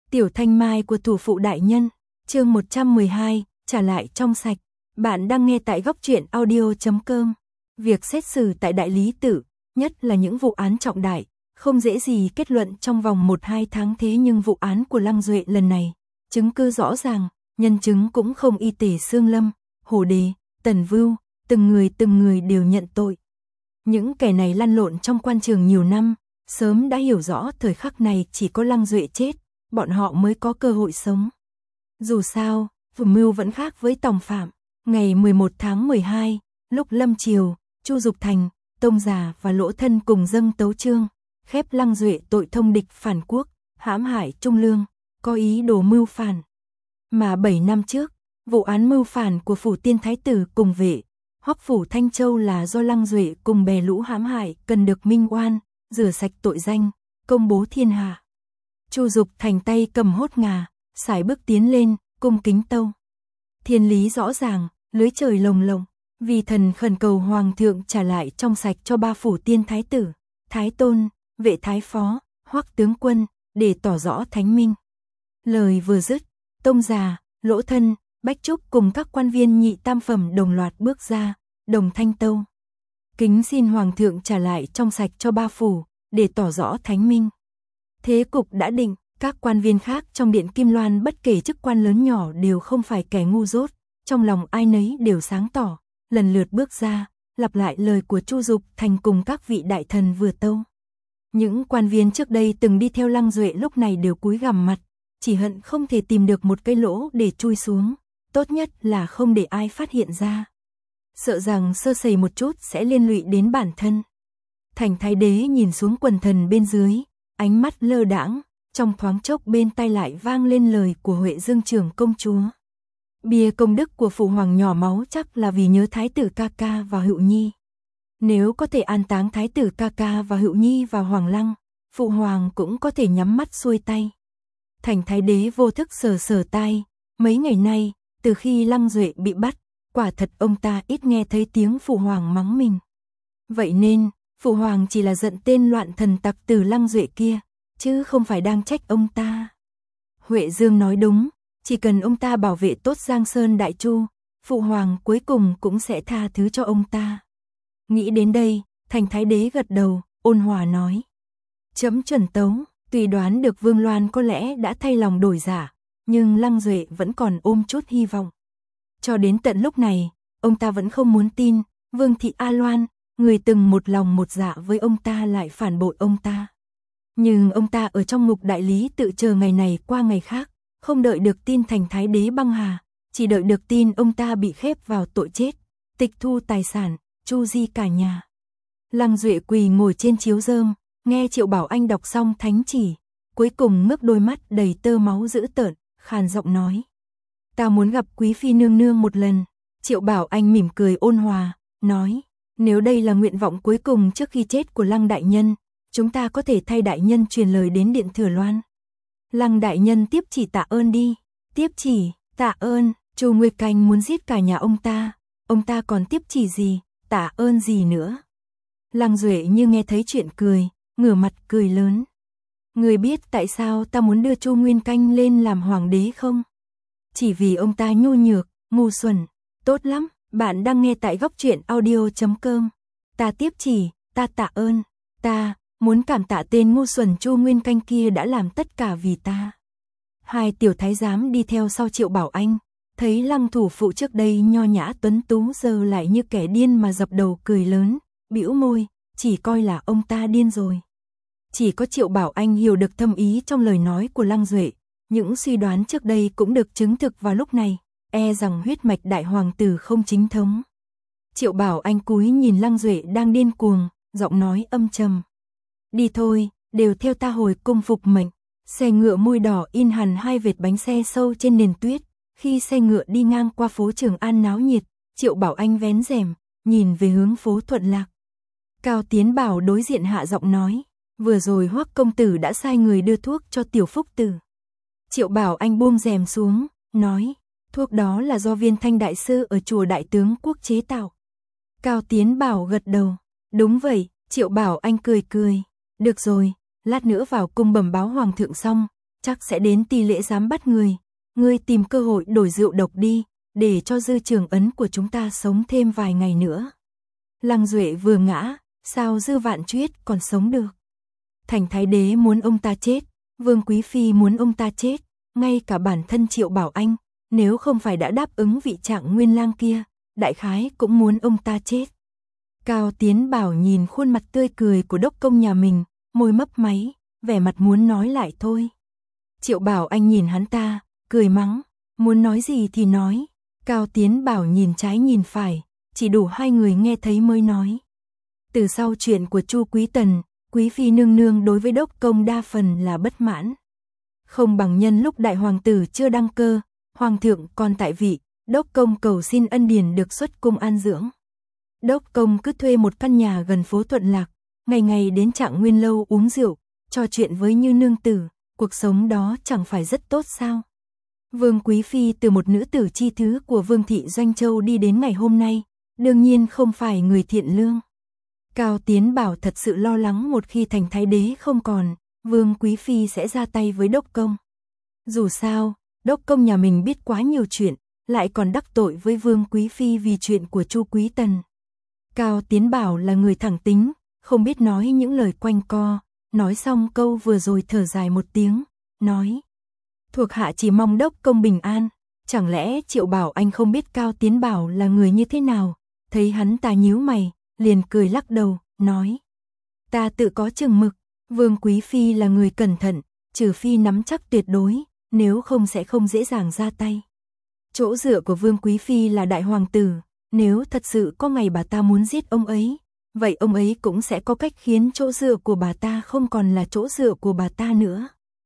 Tiểu Thanh Mai của thủ phụ đại nhân, chương 112, trả lại trong sạch. Bạn đang nghe tại góc truyện audio.com. Việc xét xử tại Đại Lý Tự, nhất là những vụ án trọng đại, không dễ gì kết luận trong vòng 1-2 tháng, thế nhưng vụ án của Lăng Duệ lần này, chứng cứ rõ ràng, nhân chứng cũng không y tể Sương Lâm, Hồ Đề, Tần Vưu, từng người đều nhận tội. Những kẻ này lăn lộn trong quan trường nhiều năm, sớm đã hiểu rõ thời khắc này chỉ có Lăng Duệ chết, bọn họ mới có cơ hội sống. Dù sao, chủ mưu vẫn khác với tòng phạm. Ngày 11 tháng 12, lúc lâm chiều, Chu Dục Thành, Tông Già và Lỗ Thân cùng dâng tấu chương, khép Lăng Duệ tội thông địch phản quốc, hãm hại Trung Lương, có ý đồ mưu phản. Mà 7 năm trước, vụ án mưu phản của phủ Tiên Thái Tử cùng vệ, Hoắc phủ Thanh Châu là do Lăng Duệ cùng bè lũ hãm hại, cần được minh oan, rửa sạch tội danh, công bố thiên hạ. Chu Dục Thành tay cầm hốt ngà, sải bước tiến lên, cung kính tâu. Thiên lý rõ ràng, lưới trời lồng lộng, vì thần khẩn cầu hoàng thượng trả lại trong sạch cho 3 phủ Tiên Thái Tử, Thái Tôn, vệ Thái Phó, Hoắc tướng quân, để tỏ rõ thánh minh. Lời vừa dứt, Tông Già, Lỗ Thân, Bách Trúc cùng các quan viên nhị tam phẩm đồng loạt bước ra, đồng thanh tâu. Kính xin hoàng thượng trả lại trong sạch cho 3 phủ, để tỏ rõ thánh minh. Thế cục đã định, các quan viên khác trong Điện Kim Loan bất kể chức quan lớn nhỏ đều không phải kẻ ngu dốt, trong lòng ai nấy đều sáng tỏ, lần lượt bước ra, lặp lại lời của Chu Dục Thành cùng các vị đại thần vừa tâu. Những quan viên trước đây từng đi theo Lăng Duệ lúc này đều cúi gằm mặt, chỉ hận không thể tìm được một cái lỗ để chui xuống, tốt nhất là không để ai phát hiện ra. Sợ rằng sơ sẩy một chút sẽ liên lụy đến bản thân. Thành Thái Đế nhìn xuống quần thần bên dưới, ánh mắt lơ đãng, trong thoáng chốc bên tai lại vang lên lời của Huệ Dương trưởng công chúa. Bia công đức của phụ hoàng nhỏ máu chắc là vì nhớ Thái tử ca ca và Hữu Nhi. Nếu có thể an táng Thái tử ca ca và Hữu Nhi vào Hoàng Lăng, phụ hoàng cũng có thể nhắm mắt xuôi tay. Thành Thái Đế vô thức sờ tai, mấy ngày nay, từ khi Lăng Duệ bị bắt, quả thật ông ta ít nghe thấy tiếng phụ hoàng mắng mình. Vậy nên, phụ hoàng chỉ là giận tên loạn thần tặc từ Lăng Duệ kia, chứ không phải đang trách ông ta. Huệ Dương nói đúng, chỉ cần ông ta bảo vệ tốt Giang Sơn Đại Chu, phụ hoàng cuối cùng cũng sẽ tha thứ cho ông ta. Nghĩ đến đây, Thành Thái Đế gật đầu, ôn hòa nói. Chấm chuẩn tấu, tuy đoán được Vương Loan có lẽ đã thay lòng đổi dạ, nhưng Lăng Duệ vẫn còn ôm chút hy vọng. Cho đến tận lúc này, ông ta vẫn không muốn tin, Vương thị A Loan, người từng một lòng một dạ với ông ta lại phản bội ông ta. Nhưng ông ta ở trong ngục Đại Lý Tự chờ ngày này qua ngày khác, không đợi được tin Thành Thái Đế băng hà, chỉ đợi được tin ông ta bị khép vào tội chết, tịch thu tài sản, chu di cả nhà. Lăng Duệ quỳ ngồi trên chiếu rơm, nghe Triệu Bảo Anh đọc xong thánh chỉ, cuối cùng ngước đôi mắt đầy tơ máu dữ tợn, khàn giọng nói. Ta muốn gặp quý phi nương nương một lần. Triệu Bảo Anh mỉm cười ôn hòa, nói, nếu đây là nguyện vọng cuối cùng trước khi chết của Lăng đại nhân, chúng ta có thể thay đại nhân truyền lời đến Điện Thừa Loan. Lăng đại nhân tiếp chỉ tạ ơn đi. Tiếp chỉ, tạ ơn, Chu Nguyệt Canh muốn giết cả nhà ông ta còn tiếp chỉ gì, tạ ơn gì nữa. Lăng Duệ như nghe thấy chuyện cười, ngửa mặt cười lớn. Người biết tại sao ta muốn đưa Chu Nguyên Canh lên làm hoàng đế không? Chỉ vì ông ta nhu nhược, ngu xuẩn. Tốt lắm, bạn đang nghe tại góc truyện audio.com. Ta tiếp chỉ, ta tạ ơn, ta muốn cảm tạ tên ngu xuẩn Chu Nguyên Canh kia đã làm tất cả vì ta. Hai tiểu thái giám đi theo sau Triệu Bảo Anh, thấy Lăng thủ phụ trước đây nho nhã tuấn tú giờ lại như kẻ điên mà dập đầu cười lớn, bĩu môi, chỉ coi là ông ta điên rồi. Chỉ có Triệu Bảo Anh hiểu được thâm ý trong lời nói của Lăng Duệ, những suy đoán trước đây cũng được chứng thực vào lúc này, e rằng huyết mạch đại hoàng tử không chính thống. Triệu Bảo Anh cúi nhìn Lăng Duệ đang điên cuồng, giọng nói âm trầm. Đi thôi, đều theo ta hồi cung phục mệnh. Xe ngựa môi đỏ in hẳn 2 vệt bánh xe sâu trên nền tuyết, khi xe ngựa đi ngang qua phố Trường An náo nhiệt, Triệu Bảo Anh vén rèm, nhìn về hướng phố Thuận Lạc. Cao Tiến Bảo đối diện hạ giọng nói, vừa rồi Hoắc công tử đã sai người đưa thuốc cho Tiểu Phúc Tử. Triệu Bảo Anh buông rèm xuống, nói, thuốc đó là do Viên Thanh đại sư ở chùa Đại Tướng Quốc chế tạo. Cao Tiến Bảo gật đầu, đúng vậy. Triệu Bảo Anh cười cười, được rồi, lát nữa vào cung bẩm báo hoàng thượng xong, chắc sẽ đến Ti Lễ giám bắt người. Ngươi tìm cơ hội đổi rượu độc đi, để cho Dư Trường Ấn của chúng ta sống thêm vài ngày nữa. Lăng Duệ vừa ngã, sao Dư Vạn Chuyết còn sống được? Thành Thái Đế muốn ông ta chết, Vương Quý Phi muốn ông ta chết, ngay cả bản thân Triệu Bảo Anh, nếu không phải đã đáp ứng vị Trạng Nguyên lang kia, đại khái cũng muốn ông ta chết. Cao Tiến Bảo nhìn khuôn mặt tươi cười của đốc công nhà mình, môi mấp máy, vẻ mặt muốn nói lại thôi. Triệu Bảo Anh nhìn hắn ta, cười mắng, muốn nói gì thì nói. Cao Tiến Bảo nhìn trái nhìn phải, chỉ đủ hai người nghe thấy mới nói. Từ sau chuyện của Chu Quý Tần, Quý Phi nương nương đối với đốc công đa phần là bất mãn. Không bằng nhân lúc đại hoàng tử chưa đăng cơ, hoàng thượng còn tại vị, đốc công cầu xin ân điển được xuất cung an dưỡng. Đốc công cứ thuê một căn nhà gần phố Thuận Lạc, ngày ngày đến Trạng Nguyên lâu uống rượu, trò chuyện với Như nương tử, cuộc sống đó chẳng phải rất tốt sao? Vương Quý Phi từ một nữ tử chi thứ của Vương thị Doanh Châu đi đến ngày hôm nay, đương nhiên không phải người thiện lương. Cao Tiến Bảo thật sự lo lắng một khi Thành Thái Đế không còn, Vương Quý Phi sẽ ra tay với đốc công. Dù sao, đốc công nhà mình biết quá nhiều chuyện, lại còn đắc tội với Vương Quý Phi vì chuyện của Chu Quý Tần. Cao Tiến Bảo là người thẳng tính, không biết nói những lời quanh co, nói xong câu vừa rồi thở dài một tiếng, nói: thuộc hạ chỉ mong đốc công bình an. Chẳng lẽ Triệu Bảo Anh không biết Cao Tiến Bảo là người như thế nào? Thấy hắn ta nhíu mày, liền cười lắc đầu, nói: ta tự có chừng mực, Vương Quý Phi là người cẩn thận, trừ phi nắm chắc tuyệt đối, nếu không sẽ không dễ dàng ra tay. Chỗ dựa của Vương Quý Phi là đại hoàng tử, nếu thật sự có ngày bà ta muốn giết ông ấy, vậy ông ấy cũng sẽ có cách khiến chỗ dựa của bà ta không còn là chỗ dựa của bà ta nữa.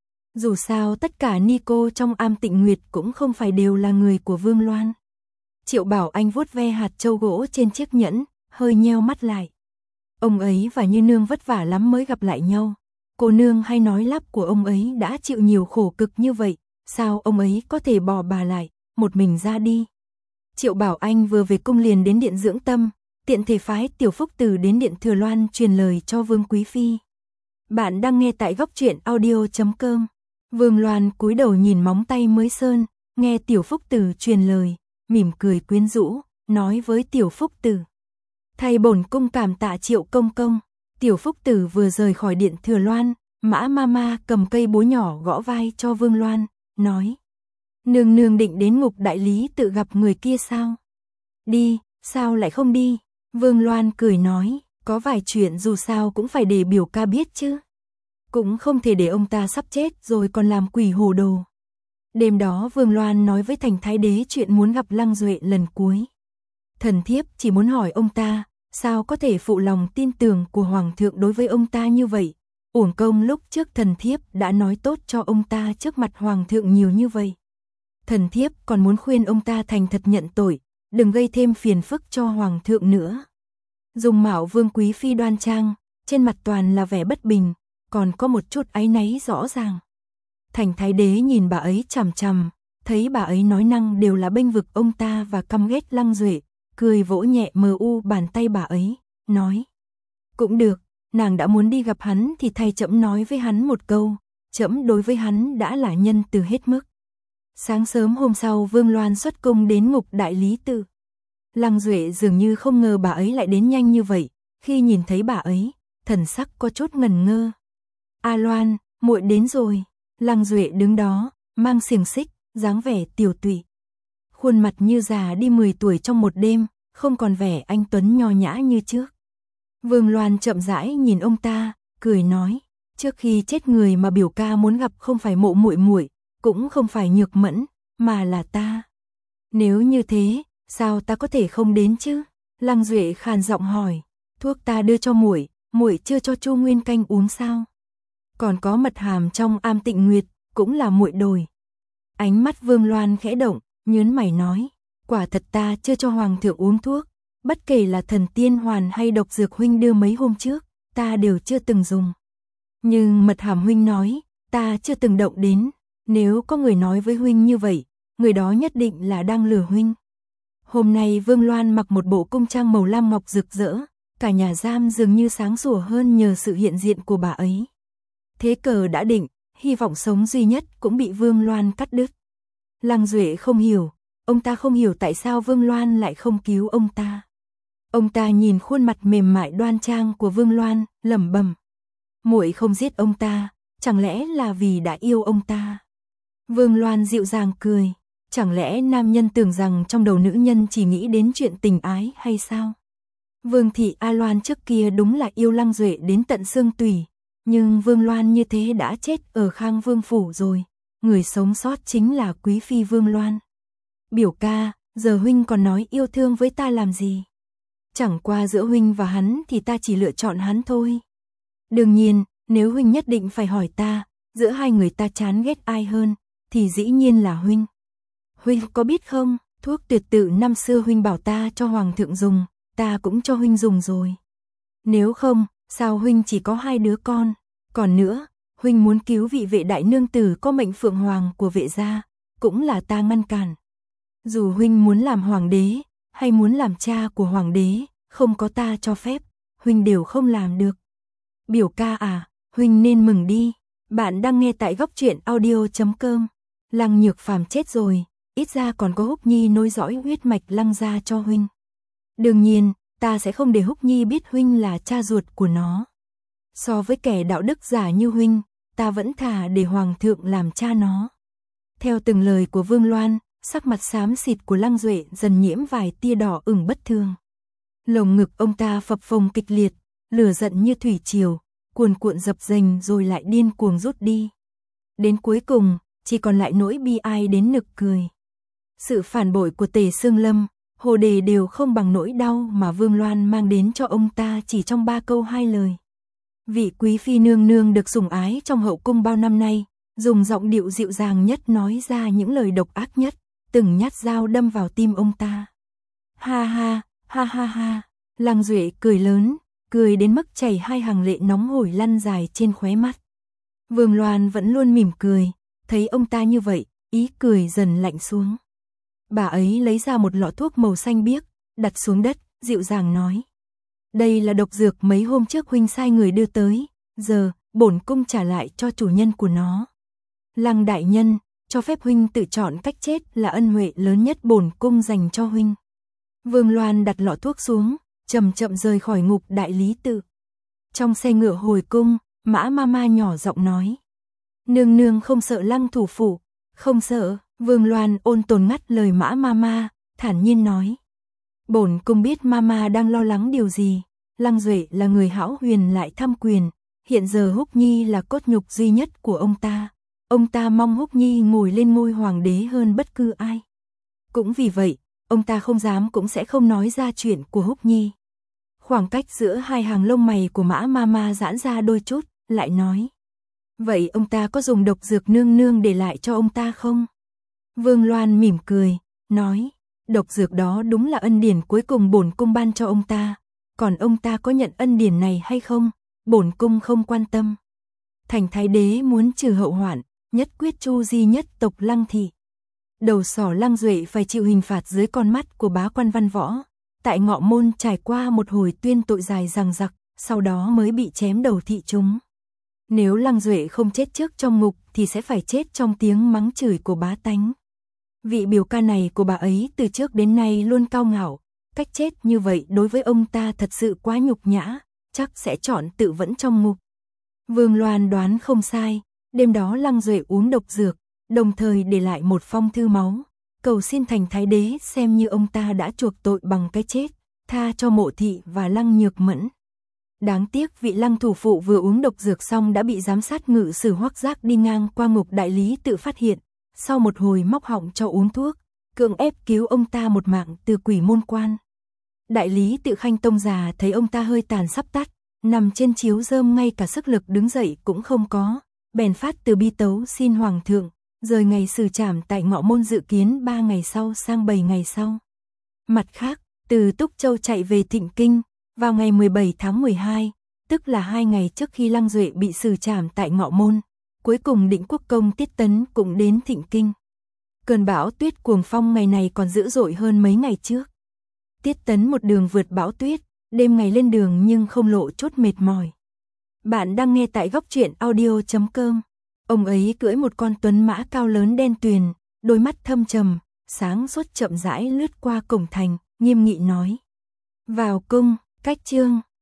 Dù sao tất cả ni cô trong Am Tịnh Nguyệt cũng không phải đều là người của Vương Loan. Triệu Bảo Anh vuốt ve hạt châu gỗ trên chiếc nhẫn, hơi nheo mắt lại. Ông ấy và Như nương vất vả lắm mới gặp lại nhau. Cô nương hay nói lắp của ông ấy đã chịu nhiều khổ cực như vậy, sao ông ấy có thể bỏ bà lại, một mình ra đi. Triệu Bảo Anh vừa về cung liền đến điện dưỡng tâm, tiện thể phái Tiểu Phúc Tử đến điện Thừa Loan truyền lời cho Vương Quý Phi. Bạn đang nghe tại góc truyện audio.com. Vương Loan cúi đầu nhìn móng tay mới sơn, nghe Tiểu Phúc Tử truyền lời, mỉm cười quyến rũ, nói với Tiểu Phúc Tử: thay bổn cung cảm tạ Triệu công công. Tiểu Phúc Tử vừa rời khỏi điện Thừa Loan, Mã Mama cầm cây búa nhỏ gõ vai cho Vương Loan, nói: nương nương định đến Ngục Đại Lý tự gặp người kia sao? Đi, sao lại không đi? Vương Loan cười nói: có vài chuyện dù sao cũng phải để biểu ca biết chứ. Cũng không thể để ông ta sắp chết rồi còn làm quỷ hồ đồ. Đêm đó Vương Loan nói với Thành Thái Đế chuyện muốn gặp Lăng Duệ lần cuối. Thần thiếp chỉ muốn hỏi ông ta, sao có thể phụ lòng tin tưởng của Hoàng thượng đối với ông ta như vậy? Uổng công lúc trước thần thiếp đã nói tốt cho ông ta trước mặt Hoàng thượng nhiều như vậy. Thần thiếp còn muốn khuyên ông ta thành thật nhận tội, đừng gây thêm phiền phức cho Hoàng thượng nữa. Dung mạo Vương Quý Phi đoan trang, trên mặt toàn là vẻ bất bình, còn có một chút áy náy rõ ràng. Thành Thái Đế nhìn bà ấy chằm chằm, thấy bà ấy nói năng đều là bênh vực ông ta và căm ghét Lăng Duệ, cười vỗ nhẹ mờ u bàn tay bà ấy, nói: cũng được, nàng đã muốn đi gặp hắn thì thay trẫm nói với hắn một câu, trẫm đối với hắn đã là nhân từ hết mức. Sáng sớm hôm sau Vương Loan xuất cung đến Ngục Đại Lý tự. Lăng Duệ dường như không ngờ bà ấy lại đến nhanh như vậy, khi nhìn thấy bà ấy, thần sắc có chút ngần ngơ. A Loan, muội đến rồi. Lăng Duệ đứng đó, mang xiềng xích, dáng vẻ tiểu tụy. Khuôn mặt như già đi 10 tuổi trong một đêm, không còn vẻ anh tuấn nho nhã như trước. Vương Loan chậm rãi nhìn ông ta, cười nói: trước khi chết người mà biểu ca muốn gặp không phải Mộ muội muội, cũng không phải Nhược Mẫn, mà là ta. Nếu như thế, sao ta có thể không đến chứ? Lăng Duệ khàn giọng hỏi: thuốc ta đưa cho muội, muội chưa cho Chu Nguyên Canh uống sao? Còn có mật hàm trong Am Tịnh Nguyệt, cũng là muội đổi. Ánh mắt Vương Loan khẽ động, nhớn mày nói: quả thật ta chưa cho Hoàng thượng uống thuốc, bất kể là thần tiên hoàn hay độc dược huynh đưa mấy hôm trước, ta đều chưa từng dùng. Nhưng mật hàm huynh nói, ta chưa từng động đến, nếu có người nói với huynh như vậy, người đó nhất định là đang lừa huynh. Hôm nay Vương Loan mặc một bộ cung trang màu lam ngọc rực rỡ, cả nhà giam dường như sáng sủa hơn nhờ sự hiện diện của bà ấy. Thế cờ đã định, hy vọng sống duy nhất cũng bị Vương Loan cắt đứt. Lăng Duệ không hiểu, ông ta không hiểu tại sao Vương Loan lại không cứu ông ta. Ông ta nhìn khuôn mặt mềm mại đoan trang của Vương Loan, lẩm bẩm. Muội không giết ông ta, chẳng lẽ là vì đã yêu ông ta? Vương Loan dịu dàng cười, chẳng lẽ nam nhân tưởng rằng trong đầu nữ nhân chỉ nghĩ đến chuyện tình ái hay sao? Vương thị A Loan trước kia đúng là yêu Lăng Duệ đến tận xương tủy, nhưng Vương Loan như thế đã chết ở Khang Vương phủ rồi, người sống sót chính là quý phi Vương Loan. Biểu ca, giờ huynh còn nói yêu thương với ta làm gì? Chẳng qua giữa huynh và hắn thì ta chỉ lựa chọn hắn thôi. Đương nhiên, nếu huynh nhất định phải hỏi ta, giữa hai người ta chán ghét ai hơn, thì dĩ nhiên là huynh. Huynh có biết không, thuốc tuyệt tự năm xưa huynh bảo ta cho hoàng thượng dùng, ta cũng cho huynh dùng rồi. Nếu không, sao huynh chỉ có 2 đứa con? Còn nữa, huynh muốn cứu vị vệ đại nương tử có mệnh phượng hoàng của vệ gia, cũng là ta ngăn cản. Dù huynh muốn làm hoàng đế, hay muốn làm cha của hoàng đế, không có ta cho phép, huynh đều không làm được. Biểu ca à, huynh nên mừng đi. Bạn đang nghe tại góc truyện audio.com. Lăng Nhược Phàm chết rồi, ít ra còn có Húc Nhi nối dõi huyết mạch Lăng gia cho huynh. Đương nhiên, ta sẽ không để Húc Nhi biết huynh là cha ruột của nó. So với kẻ đạo đức giả như huynh, ta vẫn thà để hoàng thượng làm cha nó. Theo từng lời của Vương Loan, sắc mặt xám xịt của Lăng Duệ dần nhiễm vài tia đỏ ửng bất thường. Lồng ngực ông ta phập phồng kịch liệt, lửa giận như thủy triều, cuồn cuộn dập dềnh rồi lại điên cuồng rút đi. Đến cuối cùng, chỉ còn lại nỗi bi ai đến nực cười. Sự phản bội của Tề Sương Lâm, Hồ Đề đều không bằng nỗi đau mà Vương Loan mang đến cho ông ta chỉ trong 3 câu 2 lời. Vị quý phi nương nương được sủng ái trong hậu cung bao năm nay, dùng giọng điệu dịu dàng nhất nói ra những lời độc ác nhất, từng nhát dao đâm vào tim ông ta. Ha ha, ha ha ha, Lăng Duệ cười lớn, cười đến mức chảy 2 hàng lệ nóng hổi lăn dài trên khóe mắt. Vương Loan vẫn luôn mỉm cười, thấy ông ta như vậy, ý cười dần lạnh xuống. Bà ấy lấy ra một lọ thuốc màu xanh biếc, đặt xuống đất, dịu dàng nói. Đây là độc dược mấy hôm trước huynh sai người đưa tới, giờ, bổn cung trả lại cho chủ nhân của nó. Lăng đại nhân, cho phép huynh tự chọn cách chết là ân huệ lớn nhất bổn cung dành cho huynh. Vương Loan đặt lọ thuốc xuống, chậm chậm rời khỏi ngục đại lý tự. Trong xe ngựa hồi cung, Mã Mama nhỏ giọng nói. Nương nương không sợ Lăng thủ phủ, không sợ. Vương Loan ôn tồn ngắt lời Mã Mama, thản nhiên nói. Bổn cung biết Mama đang lo lắng điều gì. Lăng Duệ là người hão huyền lại tham quyền, hiện giờ Húc Nhi là cốt nhục duy nhất của ông ta. Ông ta mong Húc Nhi ngồi lên ngôi hoàng đế hơn bất cứ ai. Cũng vì vậy, ông ta không dám cũng sẽ không nói ra chuyện của Húc Nhi. Khoảng cách giữa 2 hàng lông mày của Mã Mama giãn ra đôi chút, lại nói. Vậy ông ta có dùng độc dược nương nương để lại cho ông ta không? Vương Loan mỉm cười, nói. Độc dược đó đúng là ân điển cuối cùng bổn cung ban cho ông ta. Còn ông ta có nhận ân điển này hay không? Bổn cung không quan tâm. Thành thái đế muốn trừ hậu hoạn, nhất quyết chu di nhất tộc Lăng thị. Đầu sỏ Lăng Duệ phải chịu hình phạt dưới con mắt của bá quan văn võ. Tại Ngọ Môn trải qua một hồi tuyên tội dài dằng dặc, sau đó mới bị chém đầu thị chúng. Nếu Lăng Duệ không chết trước trong ngục thì sẽ phải chết trong tiếng mắng chửi của bá tánh. Vị biểu ca này của bà ấy từ trước đến nay luôn cao ngạo, cách chết như vậy đối với ông ta thật sự quá nhục nhã, chắc sẽ chọn tự vẫn trong ngục. Vương Loan đoán không sai, đêm đó Lăng Duệ uống độc dược, đồng thời để lại một phong thư máu, cầu xin thành thái đế xem như ông ta đã chuộc tội bằng cái chết, tha cho Mộ thị và Lăng Nhược Mẫn. Đáng tiếc vị Lăng thủ phụ vừa uống độc dược xong đã bị giám sát ngự sử Hoắc Giác đi ngang qua ngục đại lý tự phát hiện, sau một hồi móc họng cho uống thuốc, cưỡng ép cứu ông ta một mạng từ quỷ môn quan. Đại lý tự Khanh tông già thấy ông ta hơi tàn sắp tắt, nằm trên chiếu rơm ngay cả sức lực đứng dậy cũng không có, bèn phát từ bi tấu xin hoàng thượng, rời ngày xử trảm tại Ngọ Môn dự kiến 3 ngày sau sang 7 ngày sau. Mặt khác, từ Túc Châu chạy về Thịnh Kinh, vào ngày 17 tháng 12, tức là 2 ngày trước khi Lăng Duệ bị xử trảm tại Ngọ Môn, cuối cùng Định Quốc công Tiết Tấn cũng đến Thịnh Kinh. Cơn bão tuyết cuồng phong ngày này còn dữ dội hơn mấy ngày trước. Tiết Tấn một đường vượt bão tuyết, đêm ngày lên đường nhưng không lộ chút mệt mỏi. Bạn đang nghe tại góc truyện audio.com. Ông ấy cưỡi một con tuấn mã cao lớn đen tuyền, đôi mắt thâm trầm, sáng suốt chậm rãi lướt qua cổng thành, nghiêm nghị nói: "Vào cung, Cách Chương."